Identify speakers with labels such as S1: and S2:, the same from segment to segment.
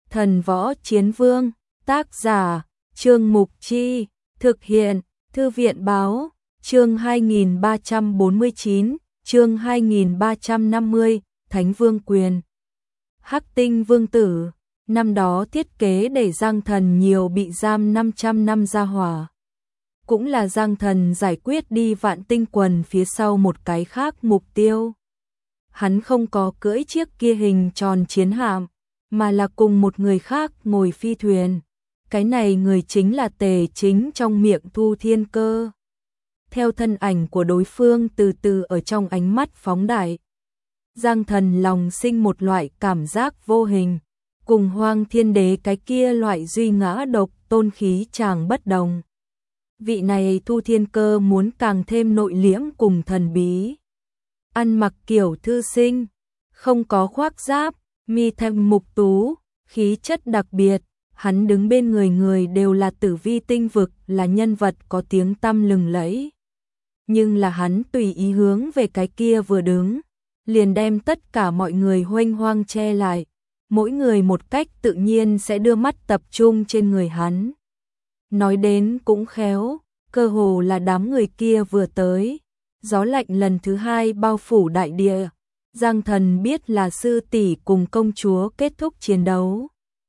S1: Thần Võ Chiến Vương, tác giả, Trương Mục Chi, thực hiện, Thư viện Báo, chương 2349, chương 2350, Thánh Vương Quyền. Hắc Tinh Vương Tử, năm đó thiết kế để Giang Thần nhiều bị giam 500 năm ra hỏa. Cũng là Giang Thần giải quyết đi Vạn Tinh Quần phía sau một cái khác mục tiêu. Hắn không có cưỡi chiếc kia hình tròn chiến hạm, mà là cùng một người khác ngồi phi thuyền. Cái này người chính là Tề Chính trong miệng Thu Thiên Cơ. Theo thân ảnh của đối phương từ từ ở trong ánh mắt phóng đại, Giang Thần lòng sinh một loại cảm giác vô hình, cùng Hoang Thiên Đế cái kia loại duy ngã độc tôn khí chàng bất đồng. Vị này Thu Thiên Cơ muốn càng thêm nội liễm cùng thần bí. Ăn mặc kiểu thư sinh, không có khoác giáp, mi thanh mục tú, khí chất đặc biệt. Hắn đứng bên người đều là Tử Vi tinh vực, là nhân vật có tiếng tăm lừng lẫy. Nhưng là hắn tùy ý hướng về cái kia vừa đứng, liền đem tất cả mọi người huênh hoang che lại. Mỗi người một cách tự nhiên sẽ đưa mắt tập trung trên người hắn. Nói đến cũng khéo, cơ hồ là đám người kia vừa tới. Gió lạnh lần thứ hai bao phủ đại địa. Giang Thần biết là sư tỷ cùng công chúa kết thúc chiến đấu.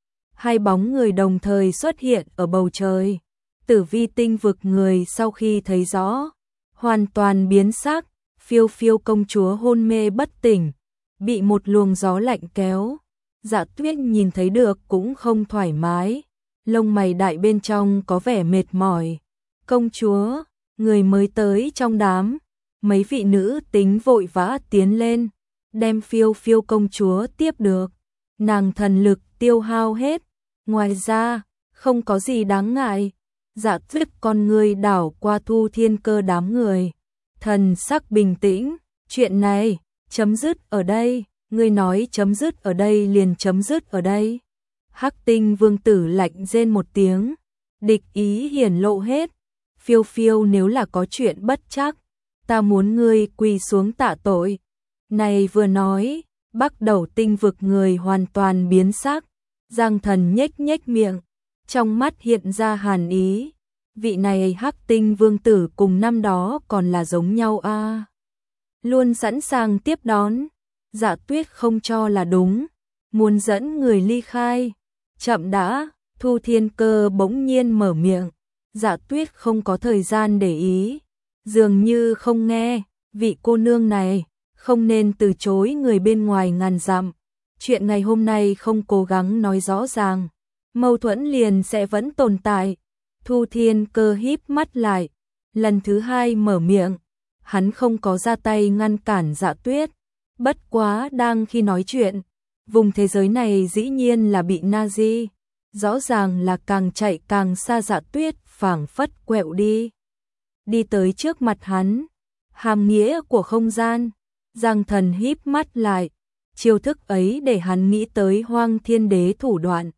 S1: Hai bóng người đồng thời xuất hiện ở bầu trời. Tử Vi tinh vực người sau khi thấy rõ, hoàn toàn biến sắc. Phiêu Phiêu công chúa hôn mê bất tỉnh, bị một luồng gió lạnh kéo. Dạ Tuyết nhìn thấy được cũng không thoải mái, lông mày đại bên trong có vẻ mệt mỏi. Công chúa, người mới tới trong đám, mấy vị nữ tính vội vã tiến lên, đem Phiêu Phiêu công chúa tiếp được. Nàng thần lực tiêu hao hết, ngoài ra không có gì đáng ngại. Dạ Tuyết con người đảo qua Thu Thiên Cơ đám người, thần sắc bình tĩnh. Chuyện này chấm dứt ở đây, ngươi nói chấm dứt ở đây liền chấm dứt ở đây. Hắc Tinh Vương Tử lạnh rên một tiếng, địch ý hiển lộ hết. Phiêu Phiêu nếu là có chuyện bất chắc, ta muốn ngươi quỳ xuống tạ tội. Này vừa nói, Bắc Đầu tinh vực người hoàn toàn biến sắc. Giang Thần nhếch nhếch miệng, trong mắt hiện ra hàn ý. Vị này Hắc Tinh Vương Tử cùng năm đó còn là giống nhau a. Luôn sẵn sàng tiếp đón. Dạ Tuyết không cho là đúng, muốn dẫn người ly khai. Chậm đã, Thu Thiên Cơ bỗng nhiên mở miệng. Dạ Tuyết không có thời gian để ý, dường như không nghe. Vị cô nương này không nên từ chối người bên ngoài ngàn dặm. Chuyện ngày hôm nay không cố gắng nói rõ ràng, mâu thuẫn liền sẽ vẫn tồn tại. Thu Thiên Cơ híp mắt lại, lần thứ hai mở miệng. Hắn không có ra tay ngăn cản Dạ Tuyết, bất quá đang khi nói chuyện, vùng thế giới này dĩ nhiên là bị Nazi. Rõ ràng là càng chạy càng xa. Dạ Tuyết phảng phất quẹo đi. Đi tới trước mặt hắn. Hàm nghĩa của không gian. Giang Thần híp mắt lại. Chiêu thức ấy để hắn nghĩ tới Hoang Thiên Đế thủ đoạn.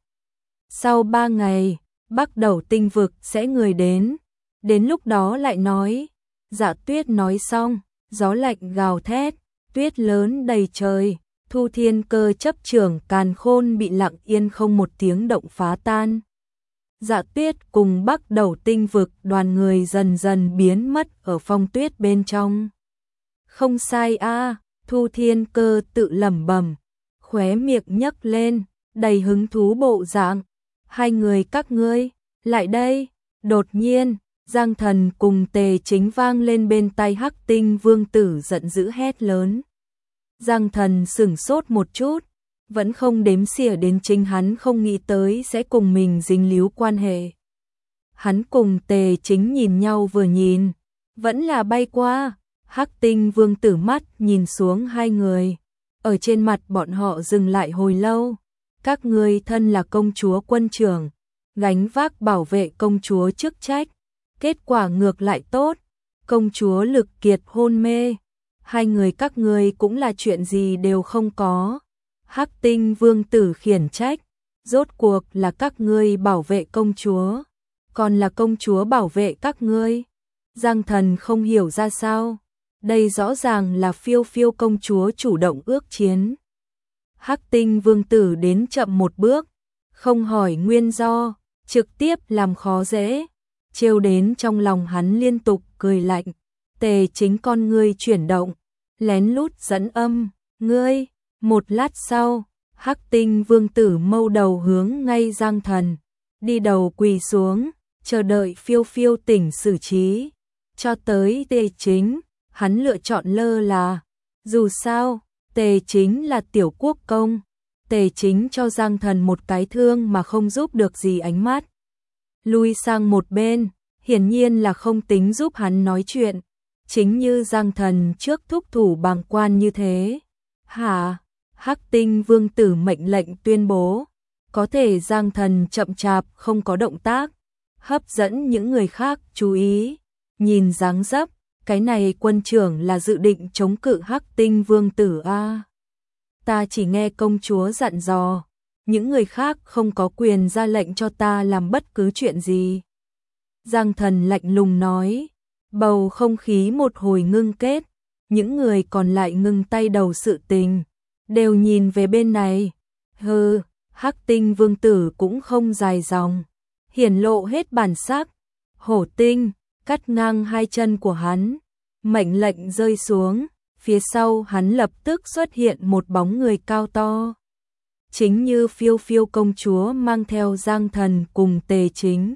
S1: Sau 3 ngày, Bắc Đầu tinh vực sẽ người đến. Đến lúc đó lại nói. Dạ Tuyết nói xong, gió lạnh gào thét, tuyết lớn đầy trời. Thu Thiên Cơ chấp trưởng càn khôn bị lặng yên không một tiếng động phá tan. Dạ Tuyết cùng Bắc Đầu tinh vực đoàn người dần dần biến mất ở phong tuyết bên trong. Không sai a, Thu Thiên Cơ tự lẩm bẩm, khóe miệng nhấc lên, đầy hứng thú bộ dạng. Hai người các ngươi, lại đây. Đột nhiên, Giang Thần cùng Tề Chính vang lên bên tai Hắc Tinh Vương Tử giận dữ hét lớn. Giang Thần sửng sốt một chút, vẫn không đếm xỉa đến chính hắn không nghĩ tới sẽ cùng mình dính líu quan hệ. Hắn cùng Tề Chính nhìn nhau vừa nhìn, vẫn là bay qua. Hắc Tinh Vương Tử mắt nhìn xuống hai người, ở trên mặt bọn họ dừng lại hồi lâu. Các ngươi thân là công chúa quân trưởng, gánh vác bảo vệ công chúa chức trách, kết quả ngược lại tốt, công chúa lực kiệt hôn mê. Hai người các ngươi cũng là chuyện gì đều không có. Hắc Tinh Vương Tử khiển trách, rốt cuộc là các ngươi bảo vệ công chúa, còn là công chúa bảo vệ các ngươi. Giang Thần không hiểu ra sao, đây rõ ràng là Phiêu Phiêu công chúa chủ động ước chiến. Hắc Tinh Vương Tử đến chậm một bước, không hỏi nguyên do, trực tiếp làm khó dễ, trêu đến trong lòng hắn liên tục cười lạnh. Tề Chính con ngươi chuyển động, lén lút dẫn âm, ngươi. Một lát sau, Hắc Tinh Vương tử mâu đầu hướng ngay Giang Thần, đi đầu quỳ xuống, chờ đợi Phiêu Phiêu tỉnh xử trí. Cho tới Tề Chính, hắn lựa chọn lơ là. Dù sao, Tề Chính là tiểu quốc công. Tề Chính cho Giang Thần một cái thương mà không giúp được gì ánh mắt. Lui sang một bên, hiển nhiên là không tính giúp hắn nói chuyện. Chính như Giang Thần trước thúc thủ bàng quan như thế. Hả? Hắc Tinh Vương tử mệnh lệnh tuyên bố. Có thể Giang Thần chậm chạp không có động tác, hấp dẫn những người khác chú ý. Nhìn dáng dấp, cái này quân trưởng là dự định chống cự Hắc Tinh Vương tử a. Ta chỉ nghe công chúa dặn dò, những người khác không có quyền ra lệnh cho ta làm bất cứ chuyện gì. Giang Thần lạnh lùng nói, bầu không khí một hồi ngưng kết, những người còn lại ngưng tay đầu sự tình, đều nhìn về bên này. Hừ, Hắc Tinh Vương tử cũng không dài dòng, hiển lộ hết bản sắc. Hổ tinh cắt ngang hai chân của hắn, mệnh lệnh rơi xuống, phía sau hắn lập tức xuất hiện một bóng người cao to. Chính như Phiêu Phiêu công chúa mang theo Giang Thần cùng Tề Chính.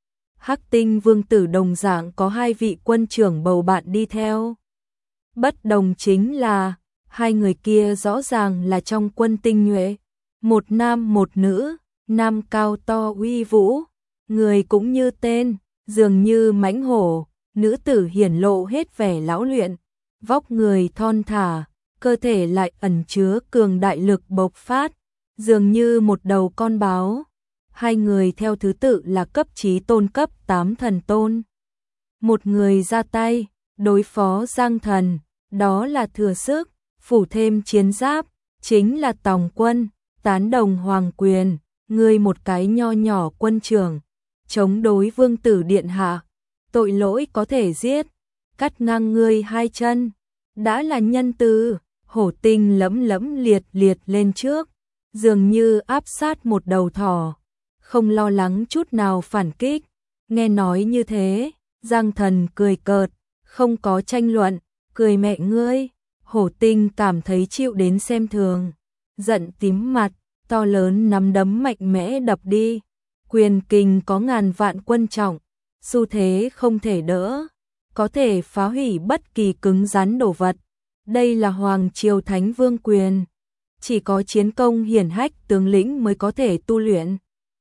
S1: Hắc Tinh Vương tử đồng dạng có hai vị quân trưởng bầu bạn đi theo. Bất đồng chính là, hai người kia rõ ràng là trong quân tinh nhuệ. Một nam một nữ, nam cao to uy vũ, người cũng như tên, dường như mãnh hổ, nữ tử hiển lộ hết vẻ lão luyện, vóc người thon thả, cơ thể lại ẩn chứa cường đại lực bộc phát, dường như một đầu con báo. Hai người theo thứ tự là cấp chí tôn cấp 8 thần tôn. Một người ra tay, đối phó Giang Thần, đó là thừa sức, phủ thêm chiến giáp, chính là Tòng Quân, tán đồng hoàng quyền, ngươi một cái nho nhỏ quân trưởng, chống đối vương tử điện hạ, tội lỗi có thể giết, cắt ngang ngươi hai chân, đã là nhân từ. Hổ tinh lẫm lẫm liệt liệt lên trước, dường như áp sát một đầu thỏ, không lo lắng chút nào phản kích. Nghe nói như thế, Giang Thần cười cợt, không có tranh luận, cười mẹ ngươi. Hổ tinh cảm thấy chịu đến xem thường, giận tím mặt, to lớn nắm đấm mạnh mẽ đập đi. Quyền kình có ngàn vạn quân trọng, xu thế không thể đỡ, có thể phá hủy bất kỳ cứng rắn đồ vật. Đây là Hoàng Triều Thánh Vương quyền, chỉ có chiến công hiển hách tướng lĩnh mới có thể tu luyện.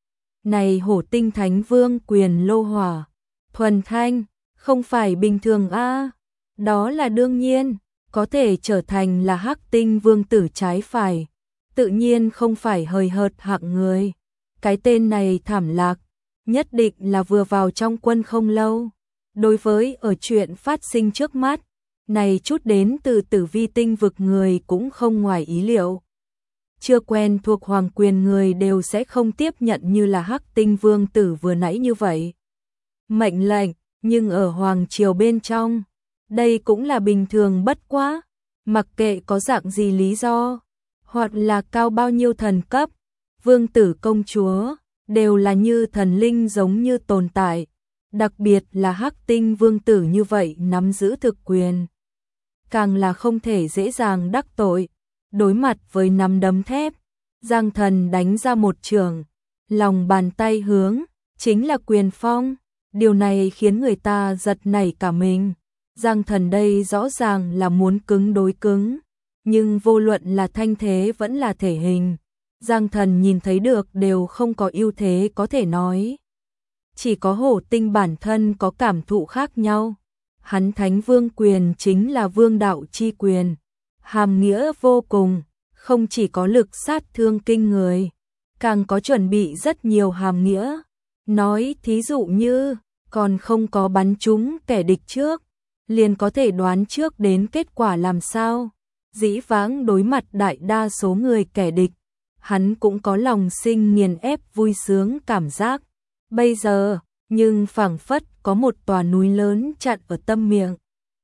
S1: Này Hổ tinh Thánh Vương quyền lô hỏa, thuần thanh, không phải bình thường a. Đó là đương nhiên, có thể trở thành là Hắc Tinh Vương tử trái phải, tự nhiên không phải hời hợt hạng người. Cái tên này thảm lạc, nhất định là vừa vào trong quân không lâu. Đối với ở chuyện phát sinh trước mắt, này chút đến từ Tử Vi tinh vực người cũng không ngoài ý liệu. Chưa quen thuộc hoàng quyền người đều sẽ không tiếp nhận như là Hắc Tinh Vương tử vừa nãy như vậy. Mệnh lệnh, nhưng ở Hoàng Triều bên trong, đây cũng là bình thường bất quá, mặc kệ có dạng gì lý do, hoặc là cao bao nhiêu thần cấp, vương tử công chúa, đều là như thần linh giống như tồn tại, đặc biệt là Hắc Tinh Vương tử như vậy nắm giữ thực quyền. Càng là không thể dễ dàng đắc tội. Đối mặt với nắm đấm thép, Giang Thần đánh ra một trường, lòng bàn tay hướng, chính là quyền phong. Điều này khiến người ta giật nảy cả mình. Giang Thần đây rõ ràng là muốn cứng đối cứng, nhưng vô luận là thanh thế vẫn là thể hình, Giang Thần nhìn thấy được đều không có ưu thế có thể nói. Chỉ có Hổ tinh bản thân có cảm thụ khác nhau. Hắn Thánh Vương quyền chính là vương đạo chi quyền, hàm nghĩa vô cùng, không chỉ có lực sát thương kinh người, càng có chuẩn bị rất nhiều hàm nghĩa. Nói thí dụ như, còn không có bắn trúng kẻ địch trước, liền có thể đoán trước đến kết quả làm sao. Dĩ vãng đối mặt đại đa số người kẻ địch, hắn cũng có lòng sinh nghiền ép vui sướng cảm giác. Bây giờ, nhưng phảng phất có một tòa núi lớn chặn ở tâm miệng.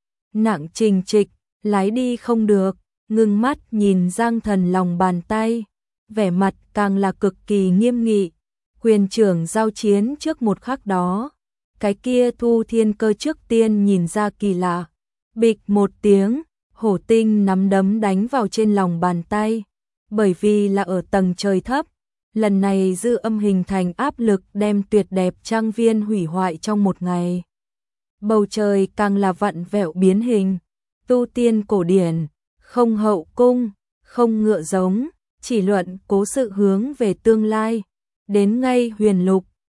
S1: Nặng trình trịch, lái đi không được, ngưng mắt nhìn Giang Thần lòng bàn tay, vẻ mặt càng là cực kỳ nghiêm nghị. Quyền trưởng giao chiến trước một khắc đó, cái kia Thu Thiên Cơ trước tiên nhìn ra kỳ lạ. Bịch một tiếng, hổ tinh nắm đấm đánh vào trên lòng bàn tay. Bởi vì là ở tầng trời thấp, lần này dư âm hình thành áp lực đem tuyệt đẹp trang viên hủy hoại trong một ngày. Bầu trời càng là vặn vẹo biến hình, tu tiên cổ điển, không hậu cung, không ngựa giống, chỉ luận cố sự hướng về tương lai. Đến ngay huyền lục,